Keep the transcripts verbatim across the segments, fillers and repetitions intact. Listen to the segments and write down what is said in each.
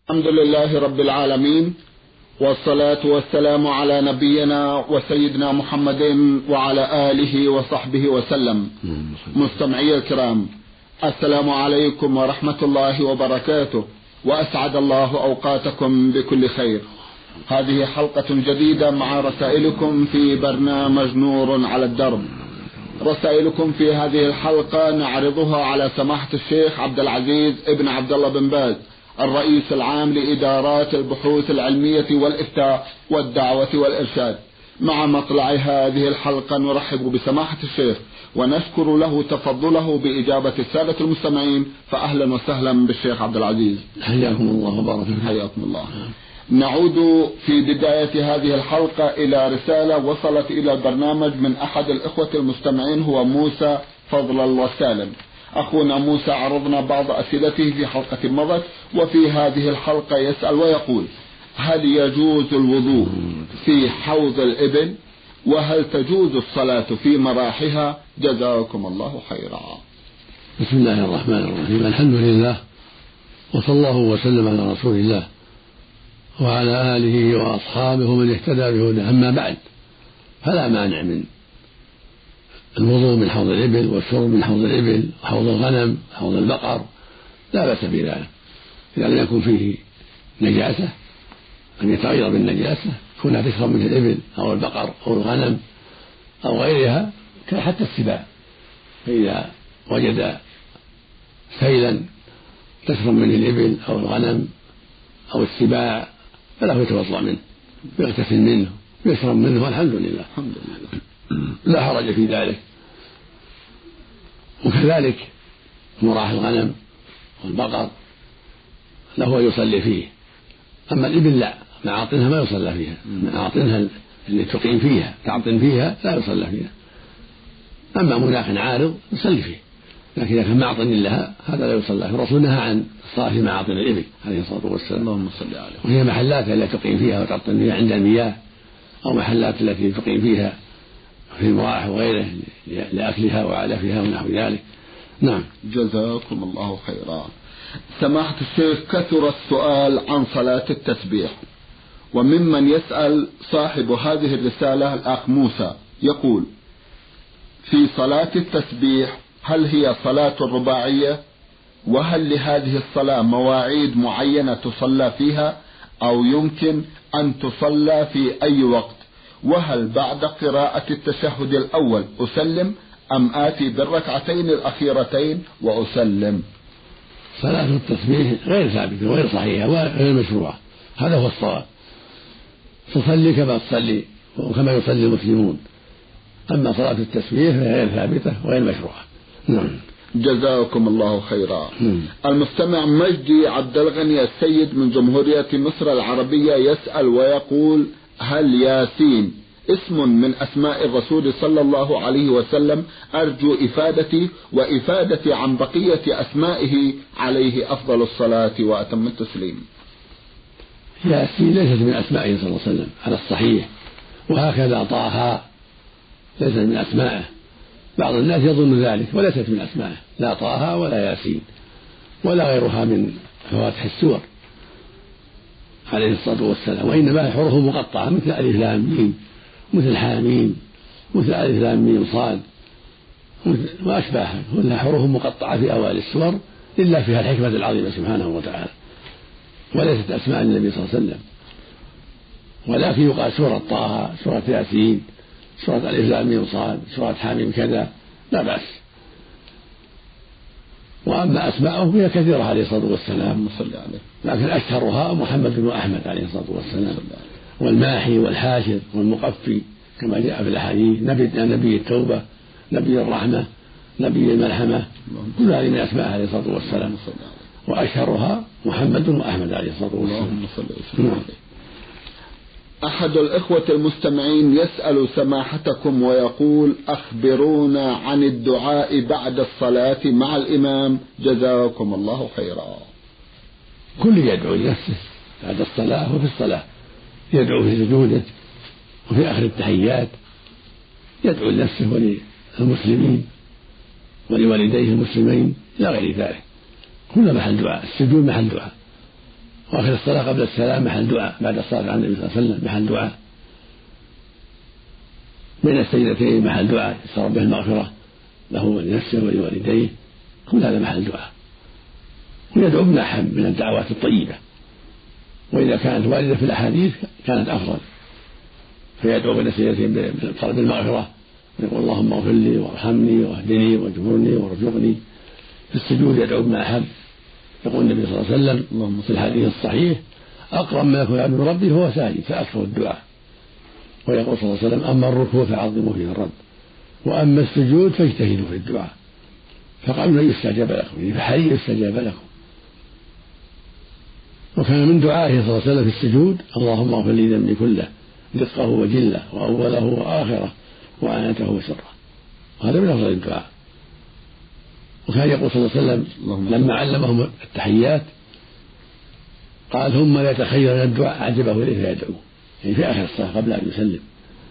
الحمد لله رب العالمين، والصلاة والسلام على نبينا وسيدنا محمد وعلى آله وصحبه وسلم. مستمعي الكرام، السلام عليكم ورحمة الله وبركاته، وأسعد الله أوقاتكم بكل خير. هذه حلقة جديدة مع رسائلكم في برنامج نور على الدرب. رسائلكم في هذه الحلقة نعرضها على سماحة الشيخ عبد العزيز ابن عبد الله بن باز، الرئيس العام لإدارات البحوث العلمية والإفتاء والدعوة والإرشاد. مع مطلع هذه الحلقة نرحب بسماحة الشيخ ونشكر له تفضله بإجابة السادة المستمعين، فأهلا وسهلا بالشيخ عبد العزيز. حياكم الله وبارك فيكم. حياكم الله. نعود في بداية هذه الحلقة إلى رسالة وصلت إلى البرنامج من أحد الإخوة المستمعين، هو موسى فضل الوسالم. أخونا موسى عرضنا بعض أسئلته في حلقة مضت، وفي هذه الحلقة يسأل ويقول: هل يجوز الوضوء في حوض الإبل؟ وهل تجوز الصلاة في مراحها؟ جزاكم الله خيرا. بسم الله الرحمن الرحيم، الحمد لله، وصلى الله وسلم على رسول الله وعلى آله وأصحابه من اهتدى بهداه. أما بعد، فلا مانع من الوضوء من حوض الإبل والشرب من حوض الإبل وحوض الغنم حوض البقر، لا بأس بذلك إذا لم يكن فيه نجاسة، أن يتغير بالنجاسة كونها تشرب من الإبل أو البقر أو الغنم أو غيرها، حتى السباع، فإذا وجد سيلا تشرب منه الإبل أو الغنم أو السباع فله يتوضأ منه ويغتسل منه ويشرب منه، والحمد لله. الحمد لله لا حرج في ذلك. وكذلك مراح الغنم والبقر له يصلي فيه، أما الإبل لا، معاطنها ما يصلى فيها، معاطنها اللي تقيم فيها تعطن فيها لا يصلى فيها. أما مناخ عارض يصلي فيه، لكن إذا كان معطن لها هذا لا يصلى فيه. الرسول نهى عن الصلاة في معاطن الإبل عليه الصلاة والسلام، اللهم صل عليه. وهي محلات التي تقيم فيها وتعطن فيها عند المياه، أو محلات التي تقيم فيها في المراح وغيره لأكلها وعلفها ونحو ذلك. نعم. جزاكم الله خيرا. سماحة الشيخ، كثر السؤال عن صلاة التسبيح، وممن يسأل صاحب هذه الرسالة الأخ موسى يقول: في صلاة التسبيح هل هي صلاة رباعية؟ وهل لهذه الصلاة مواعيد معينة تصلى فيها، أو يمكن أن تصلى في أي وقت؟ وهل بعد قراءة التشهد الأول أسلم أم آتي بالركعتين الأخيرتين وأسلم؟ صلاة التسبيح غير ثابتة وغير صحيحة وغير مشروعة، هذا هو الصواب. تصلي كما تصلي وكما يصلي المسلمون، أما صلاة التسبيح فهي غير ثابتة وغير مشروعة. نعم. جزاكم الله خيرا. المستمع مجدي عبد الغني السيد من جمهورية مصر العربية يسأل ويقول: هل ياسين اسم من أسماء الرسول صلى الله عليه وسلم؟ أرجو إفادتي وإفادتي عن بقية أسمائه عليه أفضل الصلاة وأتم التسليم. ياسين ليست من أسمائه صلى الله عليه وسلم على الصحيح، وهكذا طه ليست من أسمائه، بعض الناس يظن ذلك، وليست من أسمائه، لا طه ولا ياسين ولا غيرها من فواتح السور عليه الصلاة والسلام، وإنما حروفه مقطعة مثل ألف لام ميم، مثل حاميم، مثل ألف لام ميم صاد وأشباهها، كلها حروف مقطعة في أوائل السور، إلا فيها الحكمة العظيمة سبحانه وتعالى، وليست أسماء النبي صلى الله عليه وسلم. ولكن يقال سورة طه، سورة ياسين، سورة ألف لام ميم صاد، سورة حاميم كذا، لا بأس. وأما أسماءه فهي كثيرة عليه الصلاة والسلام، لكن أشهرها محمد وأحمد عليه الصلاة والسلام، والماحي والحاشر والمقفي كما جاء في الأحاديث، نبي نبي التوبة، نبي الرحمة، نبي الملحمة، كل هذه من أسماء عليه الصلاة والسلام، وأشهرها محمد وأحمد عليه الصلاة والسلام. أحد الإخوة المستمعين يسأل سماحتكم ويقول: أخبرونا عن الدعاء بعد الصلاة مع الإمام، جزاكم الله خيرا. كل يدعو لنفسه بعد الصلاة وفي الصلاة، يدعو في سجوده وفي آخر التحيات، يدعو لنفسه وللمسلمين ولوالديه المسلمين إلى غير ذلك، كل محل دعاء، السجود محل دعاء، وآخر الصلاة قبل السلام محل دعاء، بعد الصلاة على النبي صلى الله عليه وسلم محل دعاء، بين السجدتين محل دعاء يسأل به المغفرة له ولنفسه ولوالديه، كل هذا محل دعاء. ويدعو بما أحب من الدعوات الطيبة، وإذا كانت واردة في الأحاديث كانت أفضل، فيدعو بين السجدتين بطلب المغفرة، يقول اللهم اغفر لي وارحمني واهدني واجبرني وارزقني. في السجود يدعو بما أحب، يقول النبي صلى الله عليه وسلم في الحديث الصحيح أقرب ما يكون عبد ربي هو ساجد فأكثر الدعاء. ويقول صلى الله عليه وسلم أما الركوع فعظموا فيه الرب، وأما السجود فاجتهدوا في الدعاء، فقالوا لن يستجاب لكم، فحري يستجاب لكم. وكان من دعائه صلى الله عليه وسلم في السجود اللهم اغفر لي ذنبي كله دقه وجله وأوله وآخره وعنته وسره، وهذا من أفضل الدعاء. وكان يقول صلى الله عليه وسلم لما علمهم التحيات قال ثم لا يتخير من الدعاء أعجبه إليه فيدعو، يعني في آخر الصلاة قبل أن يسلم،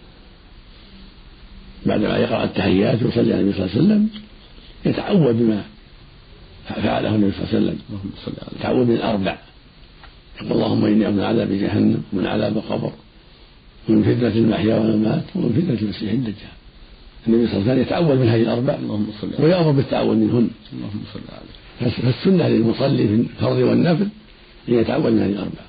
بعدما يقرأ التحيات ويصلي على النبي صلى الله عليه وسلم يتعوذ بما فعله النبي صلى الله عليه وسلم، يتعوذ من الأربع، يقول اللهم إني أعوذ من عذاب جهنم ومن عذاب القبر ومن فتنة المحيا والممات ومن فتنة المسيح الدجال. النبي صلى الله عليه وسلم يتعوذ من هذه الأربع ويأمر بالتعوذ منهن. فالسنة للمصلي في الفرض والنفل أن يتعوذ من هذه الأربع،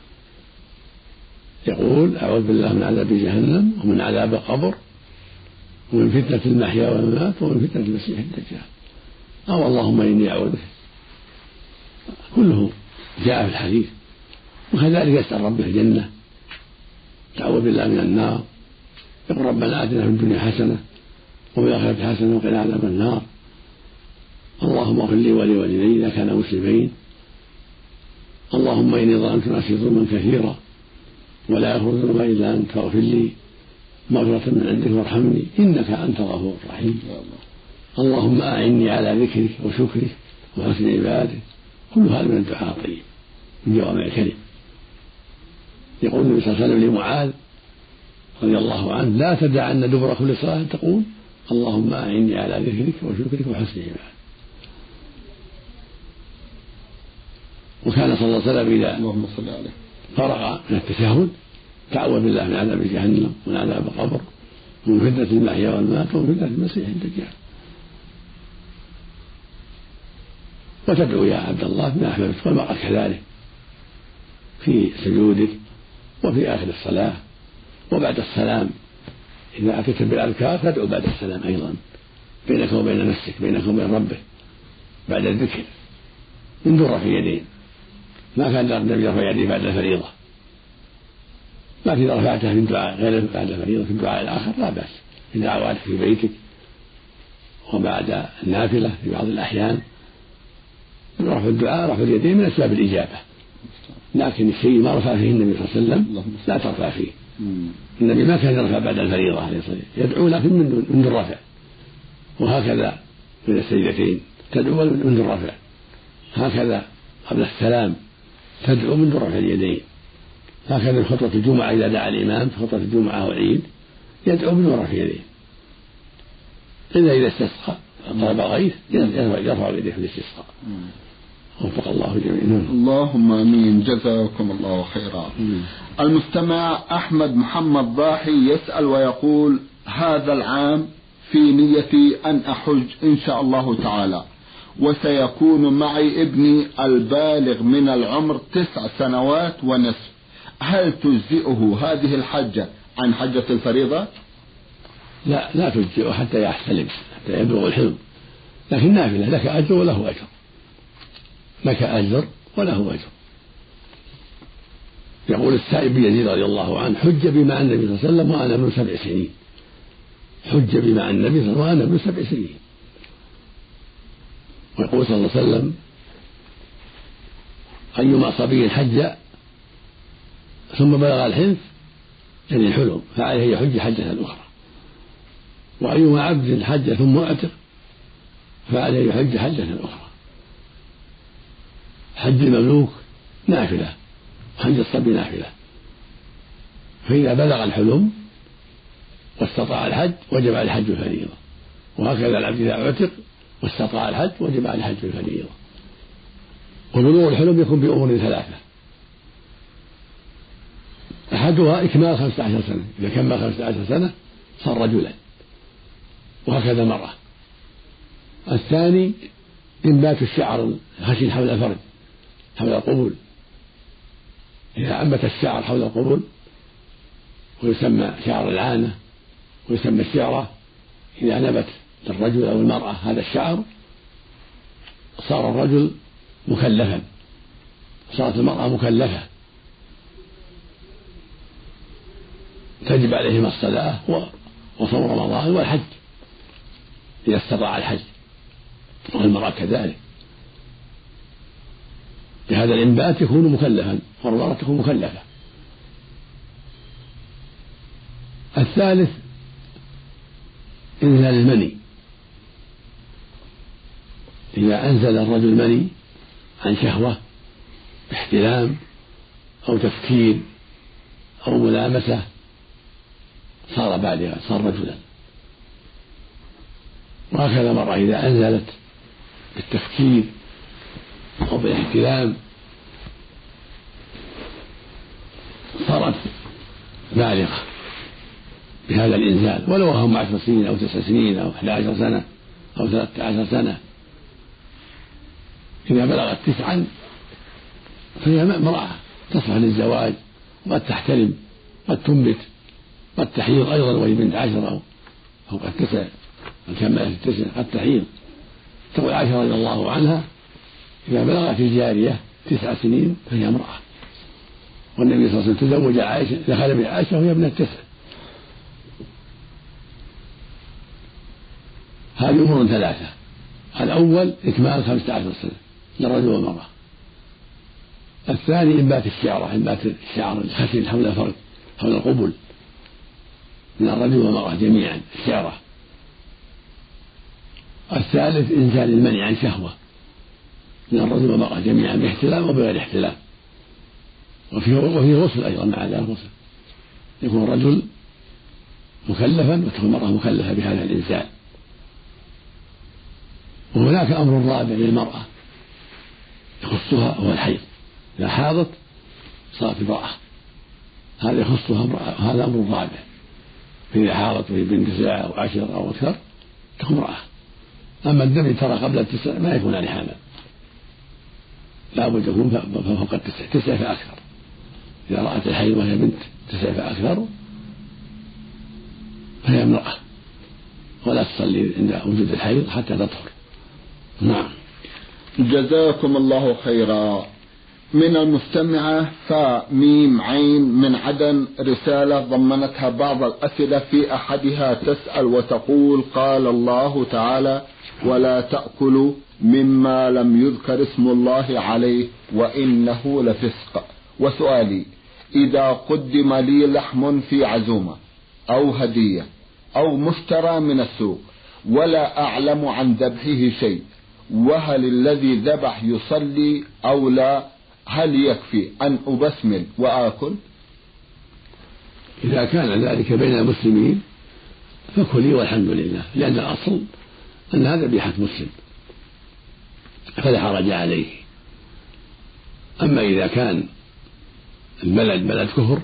يقول أعوذ بالله من عذاب جهنم ومن عذاب القبر ومن فتنة المحيا والممات ومن فتنة المسيح الدجال، أو اللهم إني أعوذ بك، كله جاء في الحديث. وكذلك يسأل ربه الجنة، تعوذ بالله من النار، يقول ربنا آتنا في الدنيا حسنة وفي الآخرة حسنة وقنا عذاب النار، اللهم اغفر لي ولوالدي إذا كانا مسلمين، اللهم إني ظلمت نفسي ظلما كثيرا ولا يغفر الذنوب إلا أنت فاغفر لي مغفرة من عندك وارحمني إنك أنت الغفور الرحيم، اللهم أعني على ذكرك وشكرك وحسن عبادك. كل هذا من الدعاء الطيب من جوامع الكلم. يقول النبي صلى الله عليه وسلم لمعاذ رضي الله عنه لا تدعن دبر كل صلاة تقول اللهم أعني على ذكرك وشكرك وحسن عبادك. وكان صلى الله عليه وسلم إذا فرغ من التشهد تعوذ بالله من عذاب جهنم ومن عذاب القبر ومن فتنة المحيا والممات ومن فتنة المسيح الدجال. وتدعو يا عبد الله بما أحببت، والمرأة كذلك في سجودك وفي آخر الصلاة وبعد السلام، إذا أتيت بالأذكار تدعو بعد السلام أيضا بينك وبين نفسك، بينك وبين ربك بعد الذكر من دون رفع يدين. ما كان النبي يرفع يديه بعد الفريضة، لكن إذا رفعتها في الدعاء غير بعد الفريضة في الدعاء الآخر لا بأس، في دعواتك في بيتك وبعد النافلة في بعض الأحيان. رفع الدعاء رفع اليدين من أسباب الإجابة، لكن الشيء ما رفع فيه النبي صلى الله عليه وسلم لا ترفع فيه. النبي ما كان يرفع بعد الفريضة عليه الصلاة والسلام، يدعو لكن من دون رفع، وهكذا من السجدتين تدعو من دون رفع، هكذا قبل السلام تدعو من دون رفع اليدين، هكذا في خطبة الجمعة إذا دعا الإمام في خطبة الجمعة والعيد يدعو من دون رفع يديه. إلا إذا استسقى طلب غيث يرفع يديه في الاستسقاء. وفق الله جميعا. اللهم امين، جزاكم الله خيرا. مم. المستمع احمد محمد ضاحي يسأل ويقول هذا العام في نيتي ان احج ان شاء الله تعالى، وسيكون معي ابني البالغ من العمر تسع سنوات ونصف، هل تجزئه هذه الحجة عن حجة الفريضة؟ لا لا تجزئه حتى يحتلم، حتى يبلغ الحلم، لكن نافلة لك أجر وله أجر، لك أجر وله أجر. يقول السائب يزيد رضي الله عنه حج بما النبي صلى الله عليه وسلم وأنا ابن سبع سنين، حج بما النبي صلى الله عليه وسلم وأنا ابن سبع سنين. ويقول صلى الله عليه وسلم أيما صبي حج ثم بلغ الحنث يعني الحلم فعليه يحج حجة أخرى، وأيما عبد حج ثم اعتق فعليه يحج حجة أخرى. حج المملوك نافلة، حج الصبي نافلة، فإذا بلغ الحلم واستطاع الحج وجب عليه حج الفريضة، وهكذا العبد إذا اعتق واستطاع الحج وجب عليه حج الفريضة. وبلوغ الحلم يكون بأمور ثلاثة: أحدها إكمال خمسة عشر سنة، إذا كمل خمسة عشر سنة صار رجلا، وهكذا المرأة. الثاني إنبات الشعر الخشن حول الفرج حول القبول، إذا أنبت الشعر حول القبول ويسمى شعر العانة ويسمى الشعرة، إذا نبت للرجل أو المرأة هذا الشعر صار الرجل مكلفا، صارت المرأة مكلفة تجب عليهما الصلاة وصوم رمضان والحج إذا استطاع الحج، والمرأة كذلك بهذا الإنبات يكون مكلفا والمرأة تكون مكلفة. الثالث إنزال المني، إذا أنزل الرجل مني عن شهوة باحتلام أو تفكير أو ملامسة صار بالغا، صار رجلا. وهكذا المرأة إذا أنزلت بالتفكير أو بالاحتلام صارت بالغة بهذا الإنزال، ولو هم عشر سنين أو تسع سنين أو أحد عشر سنة أو ثلاثة عشر سنة. إذا بلغت تسعا فهي امرأة تصلح للزواج، وقد تحتلم، قد تنبت، قد تحيض أيضا وهي بنت عشر أو فوق التسع، من كملت التسع قد تحيض. تقول عائشة رضي الله عنها إذا بلغت الجارية تسع سنين فهي امرأة، والنبي صلى الله عليه وسلم تزوج عائشة دخل بعائشة وهي ابنة تسع. هذه أمور ثلاثة: الأول إكمال خمسة عشر سنة للرجل والمرأة، الثاني إنبات الشعرة، إنبات الشعر الخشن حول الفرج حول القبل من الرجل والمرأة جميعا الشعرة، الثالث إنزال المني عن شهوة من الرجل والمرأة جميعا باحتلام وبغير احتلام، وفيه وفيه غسل أيضا مع ذلك غسل، يكون الرجل مكلفا وتكون المرأة مكلفة بهذا الإنزال. وهناك أمر رابع للمرأة يخصها هو الحيض، إذا حاضت صارت امرأة، هذا يخصها امرأة، هذا أمر رابع، فإذا حاضت وهي بنت تسع أو عشر أو أكثر تكون امرأة. أما الدم ترى قبل التسع ما يكون عليه حمل، لا بد يكون فوق التسع، تسع فأكثر. إذا رأت الحيض وهي بنت تسع فأكثر فهي امرأة، ولا تصلي عند وجود الحيض حتى تطهر. نعم. جزاكم الله خيرا. من المستمعة فميم عين من عدن رسالة ضمنتها بعض الأسئلة، في أحدها تسأل وتقول: قال الله تعالى: ولا تأكلوا مما لم يذكر اسم الله عليه وإنه لفسق. وسؤالي: إذا قدم لي لحم في عزومة أو هدية أو مشترى من السوق ولا أعلم عن ذبحه شيء، وهل الذي ذبح يصلي أو لا؟ هل يكفي أن أبسمل وآكل؟ إذا كان ذلك بين المسلمين فكلي والحمد لله، لأن الأصل أن هذا ذبيحة مسلم فلا حرج عليه. أما إذا كان البلد بلد كفر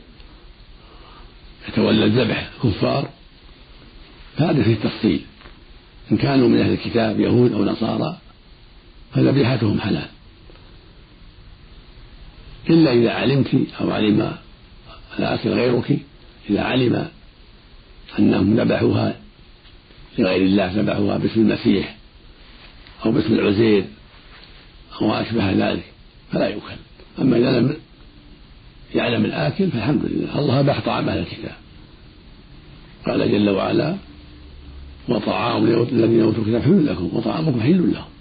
يتولى الذبح كفار فهذا فيه تفصيل، إن كانوا من أهل الكتاب يهود أو نصارى فذبيحتهم حلال، إلا إذا علمت أو علم الآكل غيرك، إذا علم أنهم ذبحوها لغير الله، ذبحوها باسم المسيح أو باسم العزير أو أشبه ذلك فلا يؤكل. أما إذا لم يعلم الآكل فالحمد لله، الله أباح طعام أهل الكتاب، قال جل وعلا: وطعام الذين أوتوا الكتاب حل لكم وطعامكم حل لهم.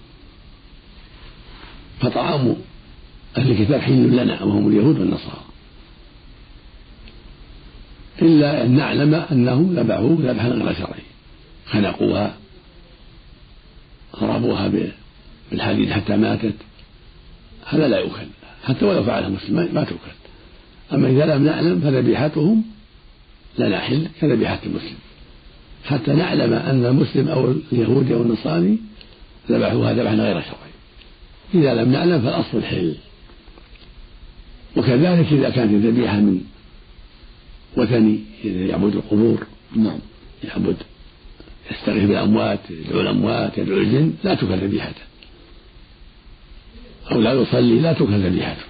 فطعام أهل الكتاب حل لنا وهم اليهود والنصارى، إلا أن نعلم أنهم ذبحوه ذبحا غير شرعي، خنقوها ضربوها بالحديد حتى ماتت، هذا لا يؤكل حتى ولو فعله مسلم ما تؤكل. أما إذا لم نعلم فذبيحتهم لنا حل كذبيحة المسلم، حتى نعلم أن المسلم أو اليهودي أو النصاري ذبحوها ذبحا غير شرعي. إذا لم نعلم فالأصل الحل. وكذلك إذا كانت الذبيحة من وثني يعبد القبور، نعم، يعبد يستغيث بالأموات، يدعو الأموات، يدعو الجن، لا تؤكل ذبيحته، أو لا يصلي لا تؤكل ذبيحته،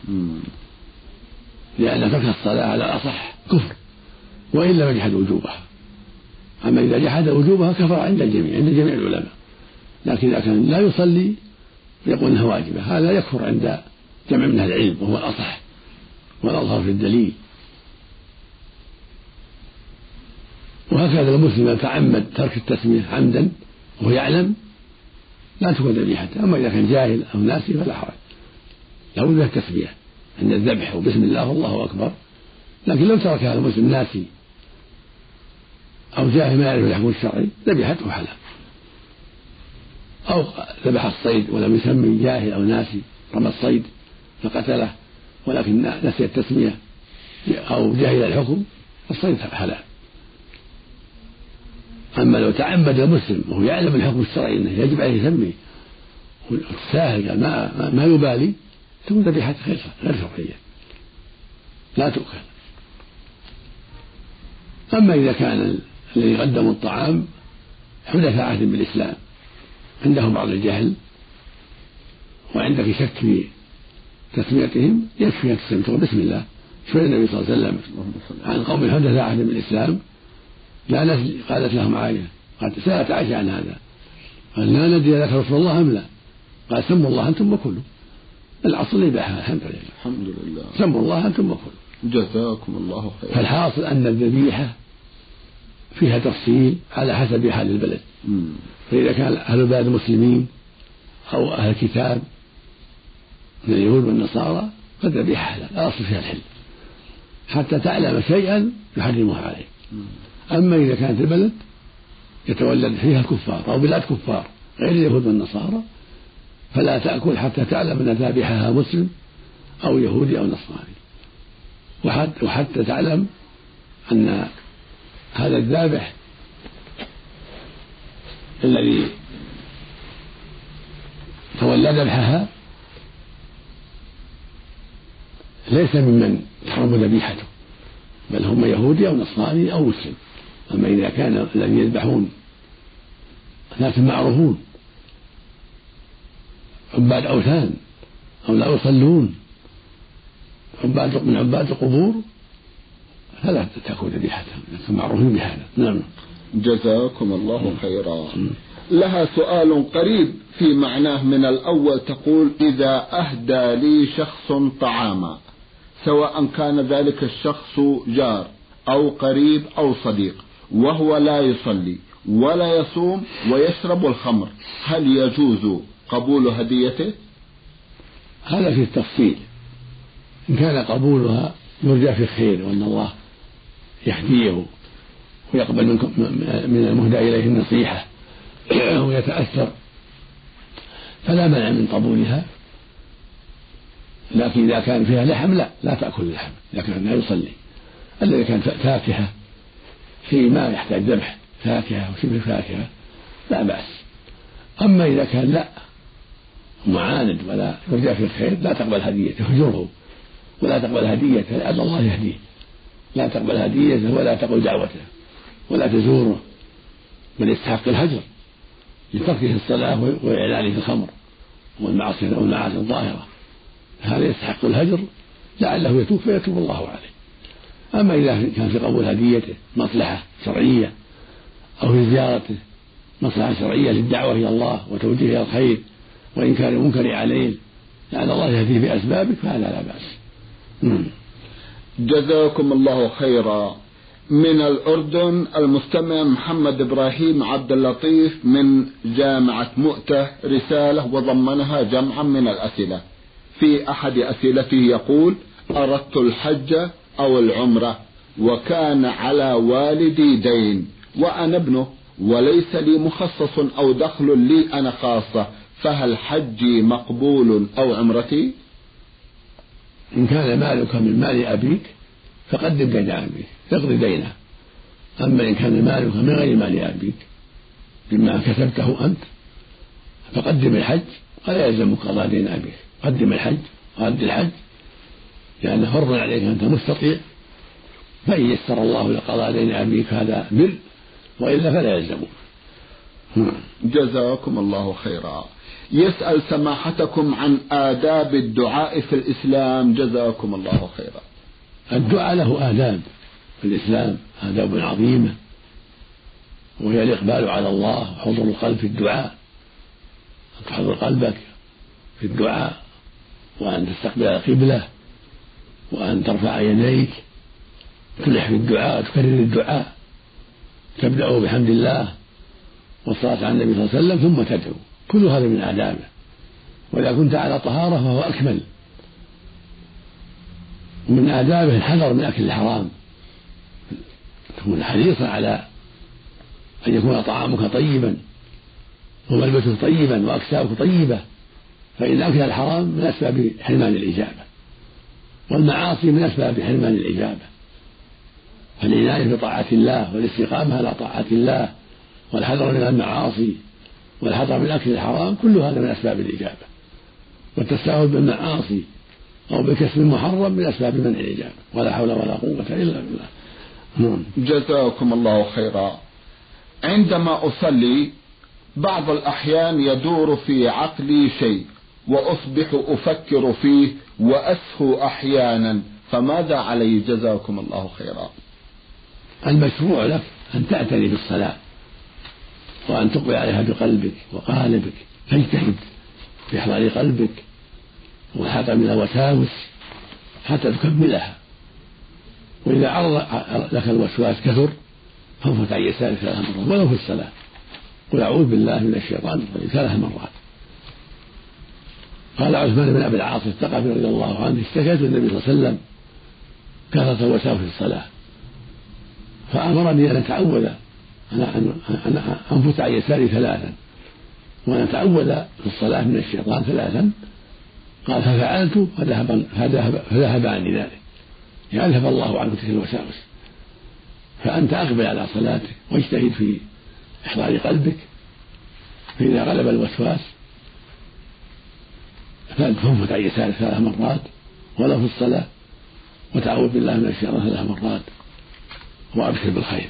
لأن ترك الصلاة على الأصح كفر وإن لم يجحد وجوبها. أما إذا جحد وجوبها كفر عند الجميع، عند جميع العلماء. لكن إذا كان لا يصلي يقول أنها واجبة، هذا يكفر عند جمع من العلم، وهو الأصح والأظهر في الدليل. وهكذا المسلم يتعمد ترك التسمية عمدا وهو يعلم لا تكون ذبيحته. أما إذا كان جاهل أو ناسي فلا حرج، لا بد من التسمية عند الذبح وبسم الله والله أكبر. لكن لو تركها المسلم ناسي أو جاهل ما يعرف الحكم الشرعي ذبيحته حلال، أو ذبح الصيد ولم يسمي، جاهل أو ناسي رمى الصيد فقتله ولكن نسي التسمية أو جاهل الحكم الصيد حلال. أما لو تعمد المسلم وهو يعلم الحكم الشرعي أنه يجب عليه يسمي ساهل قال ما, ما يبالي، تكون ذبيحته غير شرعية لا تؤكل. أما إذا كان الذي قدم الطعام حدث عهد بالإسلام، عنده بعض الجهل وعندك شك في تسميتهم، يكفي أن تسمي بسم الله. سئل النبي صلى الله عليه وسلم عن قوم حدث عهد بالإسلام لا ندري، قالت لهم عائشة، قالت سألت عائشة عن هذا، قال لا ندري لك رسول الله أم لا، قال سموا الله أنتم وكلوا. الأصل يباحها الحمد لله، الحمد لله، سموا الله أنتم وكلوا. جزاكم الله خيرا. فالحاصل أن الذبيحة فيها تفصيل على حسب حال البلد. مم. فإذا كان أهل البلد مسلمين أو أهل الكتاب من اليهود والنصارى فالذبيحة حلال، الأصل فيها الحل حتى تعلم شيئا يحرمها عليه. مم. أما إذا كانت البلد يتولد فيها الكفار أو بلاد كفار غير اليهود والنصارى فلا تأكل حتى تعلم أن ذابحها مسلم أو يهودي أو نصراني، وحتى, وحتى تعلم أن هذا الذابح الذي تولى ذبحها ليس ممن تحرم ذبيحته، بل هم يهودي أو نصراني أو مسلم. أما إذا كان الذين يذبحون ناس معروفون عباد أوثان أو لا يصلون عباد من عباد القبور فلا تأكل ذبيحتهم، لكن معروفين بهذا. نعم. جزاكم الله خيرا. لها سؤال قريب في معناه من الأول، تقول إذا أهدى لي شخص طعاما سواء كان ذلك الشخص جار أو قريب أو صديق وهو لا يصلي ولا يصوم ويشرب الخمر، هل يجوز قبول هديته؟ هذا في التفصيل. إن كان قبولها يرجى في الخير وأن الله يهديه ويقبل من المهدى إليه النصيحة ويتأثر فلا مانع من قبولها. لكن إذا كان فيها لحم لا لا تأكل اللحم إذا كان لا يصلي. الذي كان فاكهة في ما يحتاج ذبح، فاكهة وشبه فاكهة لا بأس. أما إذا كان لا معاند ولا يرجع في الخير لا تقبل هديته، اهجره ولا تقبل هديته لأن الله يهديه. لا تقبل هديته ولا تقبل دعوته ولا تزوره، بل يستحق الهجر لتركه الصلاة وإعلانه الخمر والمعاصي والمعاصي الظاهرة، هذا يستحق الهجر لعله يتوب فيتوب الله عليه. أما إذا كان في قبول هديته مصلحة شرعية أو في زيارته مصلحة شرعية للدعوة إلى الله وتوجيه إلى الخير وإنكار المنكر عليه لعل الله يهديه بأسبابك فهذا لا بأس. مم. جزاكم الله خيرا. من الأردن المستمع محمد إبراهيم عبد اللطيف من جامعة مؤتة رسالة وضمنها جمعا من الأسئلة. في أحد أسئلته يقول: أردت الحج أو العمرة وكان على والدي دين وأنا ابنه وليس لي مخصص أو دخل لي أنا خاصة، فهل حجي مقبول أو عمرتي؟ إن كان مالك من مال أبيك فقدم دين أبيك تقضي دينه. أما إن كان مالك من غير مال أبيك بما كسبته أنت فقدم الحج ولا يلزمك قضاء دين أبيك. قدم الحج وأد الحج لأنه فرض عليك أنت مستطيع فإن يسر الله لقضاء دين أبيك هذا بر، وإلا فلا يلزمه. جزاكم الله خيرا. يسأل سماحتكم عن آداب الدعاء في الإسلام، جزاكم الله خيرا. الدعاء له آداب في الإسلام، آداب عظيمة، وهي الإقبال على الله وحضور القلب في الدعاء، أن تحضر قلبك في الدعاء، وأن تستقبل القبلة، وأن ترفع يديك، تلح في الدعاء وتكرر الدعاء، تبدأ بحمد الله والصلاة على النبي صلى الله عليه وسلم ثم تدعو، كل هذا من آدابه. وإذا كنت على طهارة فهو أكمل. ومن آدابه الحذر من أكل الحرام، تكون حريصا على أن يكون طعامك طيبا وملبسك طيبا وأكساؤك طيبة، فإن أكل الحرام من أسباب حرمان الإجابة، والمعاصي من أسباب حرمان الإجابة. فالعناية بطاعة الله والاستقامة على طاعة الله والحذر من المعاصي والحذر من أكل الحرام كل هذا من أسباب الإجابة. والتساهل بالمعاصي أو بكسب محرم من أسباب منع الإجابة، ولا حول ولا قوة إلا بالله. جزاكم الله خيرا. عندما أصلي بعض الأحيان يدور في عقلي شيء وأصبح أفكر فيه وأسهو أحيانا، فماذا علي جزاكم الله خيرا؟ المشروع لك أن تعتني بالصلاة وأن تقبل عليها بقلبك وقالبك، فاجتهد في إحضار قلبك والحذر من الوساوس حتى تكملها. وإذا عرض لك الوسواس كثر فانفت عن يسارك ثلاث مرات ولو في الصلاة، قل أعوذ بالله من الشيطان الرجيم ثلاث مرات. قال عثمان بن أبي العاص الثقفي رضي الله عنه اشتكيت للنبي صلى الله عليه وسلم كثرة الوساوس في الصلاة، فأمرني أن أتعوذ أن أنفت عن يساري ثلاثا وأن أتعوذ في الصلاة من الشيطان ثلاثا. قال ففعلت فذهب, فذهب, فذهب عني ذلك، يعني أذهب الله عنك تلك الوساوس. فأنت أقبل على صلاتك واجتهد في إحضار قلبك، فإذا غلب الوسواس فانفت عن يسارك ثلاث مرات ولو في الصلاة، وتعوذ بالله من الشيطان ثلاث مرات، وأبشر بالخير.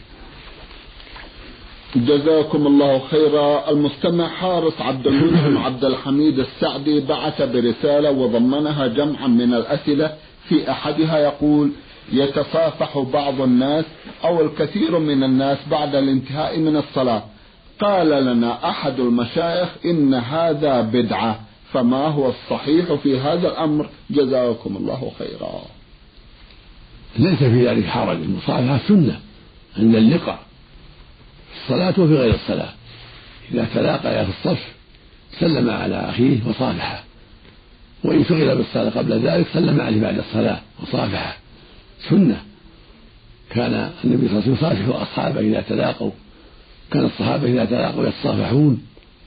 جزاكم الله خيرا. المستمع حارس عبد المنعم عبد الحميد السعدي بعث برسالة وضمنها جمعا من الأسئلة، في أحدها يقول: يتصافح بعض الناس أو الكثير من الناس بعد الانتهاء من الصلاة، قال لنا أحد المشايخ إن هذا بدعة، فما هو الصحيح في هذا الأمر جزاكم الله خيرا؟ ليس في ذلك حرج، المصافحة سنة عند اللقاء في الصلاة وفي غير الصلاة. إذا تلاقيا في الصف سلم على أخيه وصافحه، وإن شغل بالصلاة قبل ذلك سلم عليه بعد الصلاة وصافحه، سنة. كان النبي صلى الله عليه وسلم يصافح أصحابه إذا تلاقوا، كان الصحابة إذا تلاقوا يتصافحون،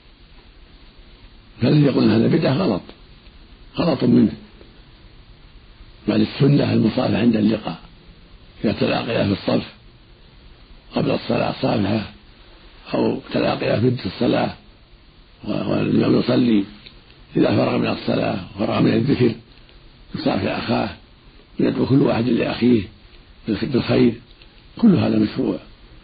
فالذي يقول هذا بدعة غلط غلط منه، بل السنة المصافحة عند اللقاء. إذا تلاقيا في الصف قبل الصلاة صافحه، أو تلاقيا في الصلاة والإمام يصلي، إذا فرغ من الصلاة وفرغ من الذكر يصافح أخاه ويدعو كل واحد لأخيه بالخير، كل هذا مشروع.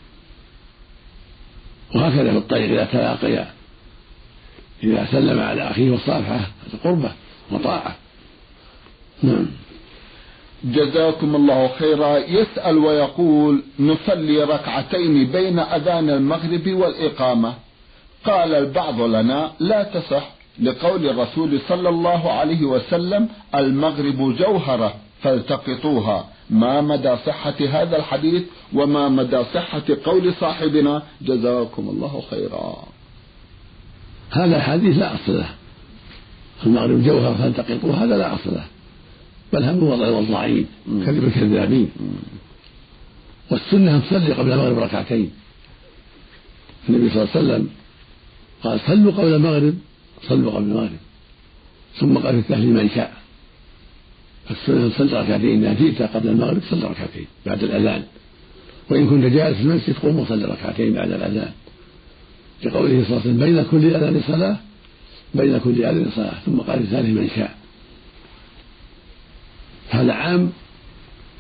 وهكذا في الطريق إذا تلاقيا، إذا سلم على أخيه وصافحه هذا قربة وطاعة. نعم. جزاكم الله خيرا. يسأل ويقول: نصلي ركعتين بين أذان المغرب والإقامة، قال البعض لنا لا تصح لقول الرسول صلى الله عليه وسلم: المغرب جوهرة فالتقطوها. ما مدى صحة هذا الحديث وما مدى صحة قول صاحبنا جزاكم الله خيرا؟ هذا الحديث لا أصل له، المغرب جوهرة فالتقطوها هذا لا أصل له، بل هم وضع والضعيف كذب الكذابين. والسنة أن تصلي قبل المغرب ركعتين. النبي صلى الله عليه وسلم قال: صلوا قبل المغرب، صلوا قبل المغرب، ثم قال في التهليل من شاء. فالسنة أن تصلي ركعتين، إذا جئت قبل المغرب صلي ركعتين بعد الأذان، وإن كنت جالس في المسجد قم وصلي ركعتين بعد الأذان، لقوله صلى الله عليه وسلم: بين كل أذان صلاة، بين كل أذان صلاة، ثم قال في التهليل من شاء. هذا عام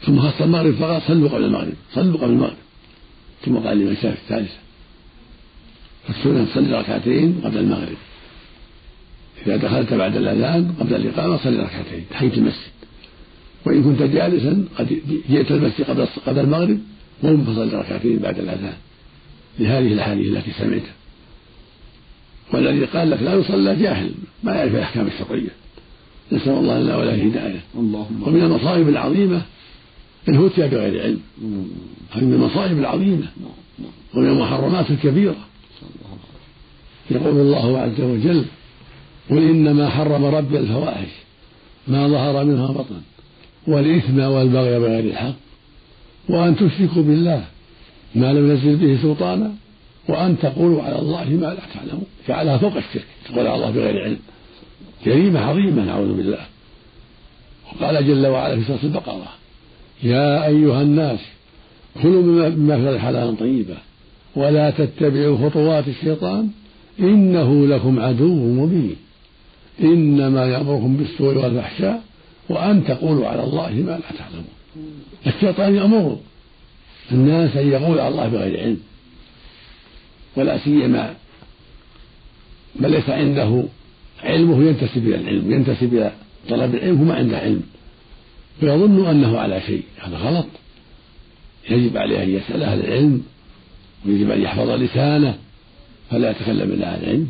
ثم خص المغرب فقال صلوا قبل المغرب صلوا قبل المغرب، ثم قال لمن شاء في الثالثة فالسنة صلي ركعتين قبل المغرب، إذا دخلت بعد الأذان قبل الإقامة صلي ركعتين تحية المسجد، وإن كنت جالسا قد جئت المسجد قبل قبل المغرب قم فصلي ركعتين بعد الأذان لهذه الأحاديث التي سمعتها. والذي قال لك لا يصلى جاهل ما يعرف الأحكام الشرعية، نسأل الله لنا وله الهداية. ومن المصائب العظيمة الفتيا بغير علم، هذه من المصائب العظيمة ومن المحرمات الكبيرة. يقول الله عز وجل قل إنما حرم ربي الفواحش ما ظهر منها بطن والإثم والبغي بغير الحق وأن تشركوا بالله ما لم ينزل به سلطانا وأن تقولوا على الله ما لا تعلمون، جعلها فوق الشرك، تقول على الله بغير علم، جريمة عظيمة نعوذ بالله. وقال جل وعلا في سورة البقرة يا أيها الناس كلوا مما في الأرض حلالا طيبا ولا تتبعوا خطوات الشيطان إنه لكم عدو مبين إنما يأمركم بالسوء والفحشاء وأن تقولوا على الله ما لا تعلمون. الشيطان يأمر الناس أن يقول على الله بغير علم، ولا سيما من ليس عنده علمه ينتسب إلى العلم، ينتسب إلى طلب العلم وما عنده علم ويظن أنه على شيء، هذا غلط. يجب عليه أن يسأل أهل العلم ويجب أن يحفظ لسانه فلا يتكلم إلا عن العلم.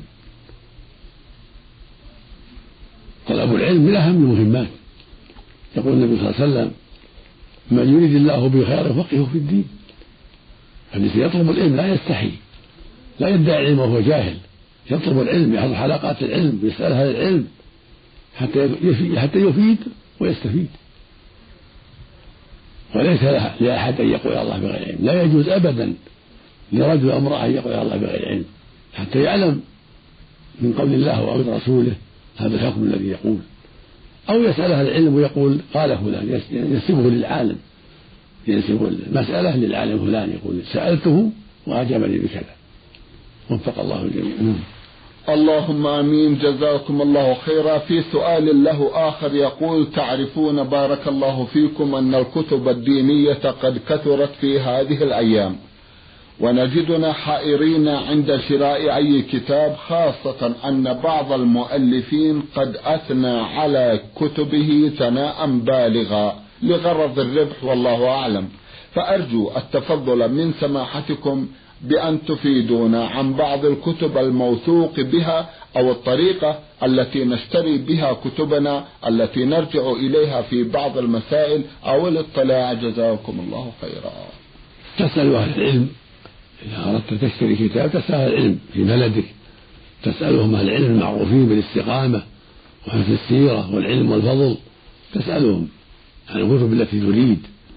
طلب العلم من أهم المهمات، يقول النبي صلى الله عليه وسلم من يريد الله به خيرا يفقهه في الدين. الذي يطلب العلم لا يستحي، لا يدعي العلم وهو جاهل، يطلب العلم، يحضر حلقات العلم، يسأل أهل العلم حتى حتى يفيد ويستفيد. وليس لأحد أن يقول على الله بغير علم، لا يجوز أبدا لرجل أو امرأة أن يقول على الله بغير علم حتى يعلم من قول الله أو من رسوله هذا الحكم الذي يقول، أو يسأل أهل العلم ويقول قال فلان، ينسبه للعالم، ينسب المسألة للعالم فلان، يقول سألته وأجابني بكذا، وفق الله الجميع. اللهم آمين. جزاكم الله خيرا. في سؤال له آخر يقول تعرفون بارك الله فيكم أن الكتب الدينية قد كثرت في هذه الأيام ونجدنا حائرين عند شراء أي كتاب، خاصة أن بعض المؤلفين قد أثنى على كتبه ثناء بالغا لغرض الربح والله أعلم، فأرجو التفضل من سماحتكم بأن تفيدونا عن بعض الكتب الموثوق بها أو الطريقة التي نشتري بها كتبنا التي نرجع إليها في بعض المسائل أو الاطلاع. جزاكم الله خيرا. تسأل أهل العلم إذا أردت تشتري كتاب، تسأل أهل العلم في بلدك، تسألهم أهل العلم المعروفين بالاستقامة وحفظ السيرة والعلم والفضل، تسألهم عن الكتب التي تريد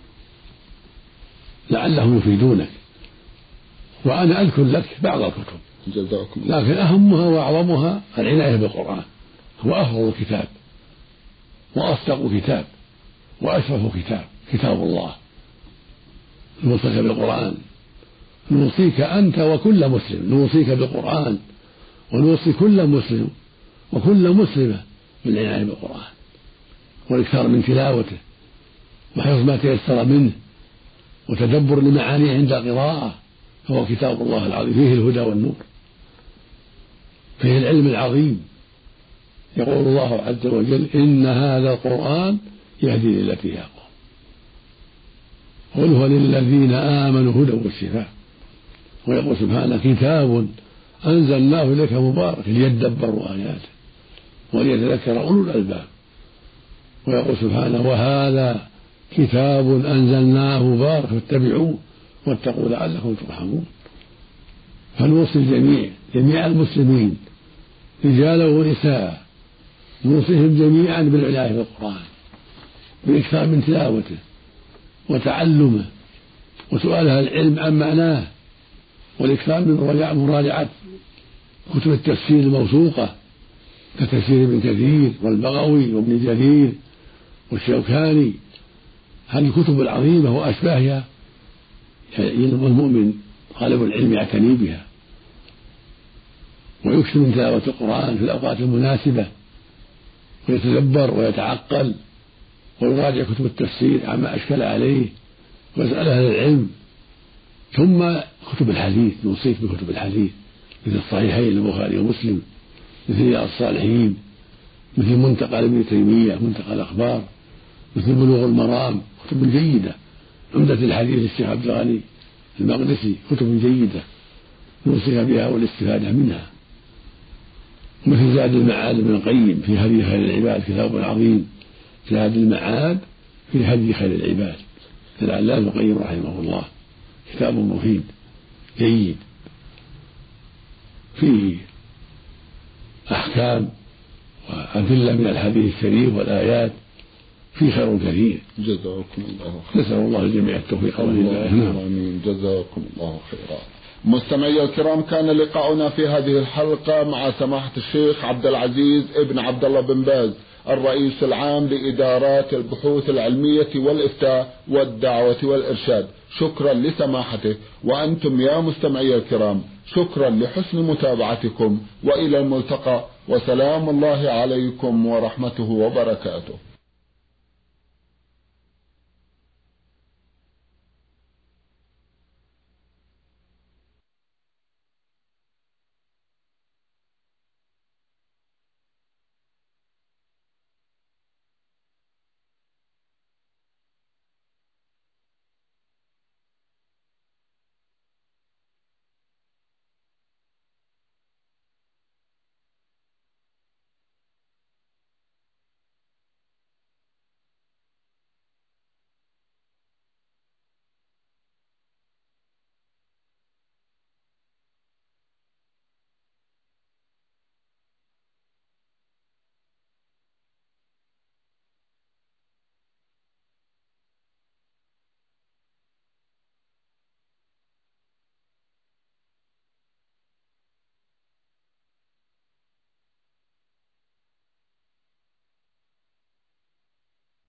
لعلهم يفيدونك. وأنا أذكر لك بعض الكتب جزاكم، لكن أهمها وأعظمها العناية بالقرآن، هو أفضل كتاب وأصدق كتاب وأشرف كتاب، كتاب الله نوصيك بالقرآن، نوصيك أنت وكل مسلم، نوصيك بالقرآن ونوصي كل مسلم وكل مسلمة بالعناية بالقرآن والإكثار من تلاوته وحفظ ما تيسر منه وتدبر لمعانيه عند القراءة، فهو كتاب الله العظيم فيه الهدى والنور، فيه العلم العظيم. يقول الله عز وجل إن هذا القرآن يهدي للتي هي أقوم قل هو للذين آمنوا هدى وشفاء. ويقول سبحانه كتاب أنزلناه إليك مبارك ليدبروا آياته وليتذكر أولو الألباب. ويقول سبحانه وهذا كتاب أنزلناه مبارك فاتبعوه واتقوا لعلكم ترحمون. فنوصي الجميع جميع المسلمين رجالا ونساء، نوصيهم جميعا بالعناية بالقرآن بالإكثار من تلاوته وتعلمه وسؤال أهل العلم عن معناه والإكثار من مراجعة كتب التفسير الموثوقة كتفسير ابن كثير والبغوي وابن جرير والشوكاني. هذه الكتب العظيمة وأشباهها المؤمن طالب العلم يعتني بها ويكثر من تلاوة القرآن في الأوقات المناسبة ويتدبر ويتعقل ويراجع كتب التفسير عما أشكل عليه ويسأل أهل العلم، ثم كتب الحديث، نوصيك بكتب الحديث مثل الصحيحين البخاري ومسلم، مثل رياض الصالحين، مثل منتقى ابن تيمية، منتقى الأخبار، مثل بلوغ المرام، كتب جيدة، عمدة الحديث الشيخ عبد الغني المقدسي، كتب جيدة نوصيك بها والاستفادة منها، مثل زاد المعاد ابن القيم في هدي خير العباد، كتاب عظيم زاد المعاد في هدي خير العباد للعلامة ابن القيم رحمه الله، كتاب مفيد جيد فيه أحكام وأدلة من الحديث الشريف والآيات، في خير كثير. جزاكم الله خيرا. نسأل الله الجميع التوفيق والهداية. آمين. جزاكم الله خيرا. مستمعي الكرام، كان لقاؤنا في هذه الحلقة مع سماحة الشيخ عبد العزيز ابن عبد الله بن باز، الرئيس العام لإدارات البحوث العلمية والإفتاء والدعوة والإرشاد. شكرا لسماحته، وأنتم يا مستمعي الكرام شكرا لحسن متابعتكم، وإلى الملتقى، وسلام الله عليكم ورحمته وبركاته.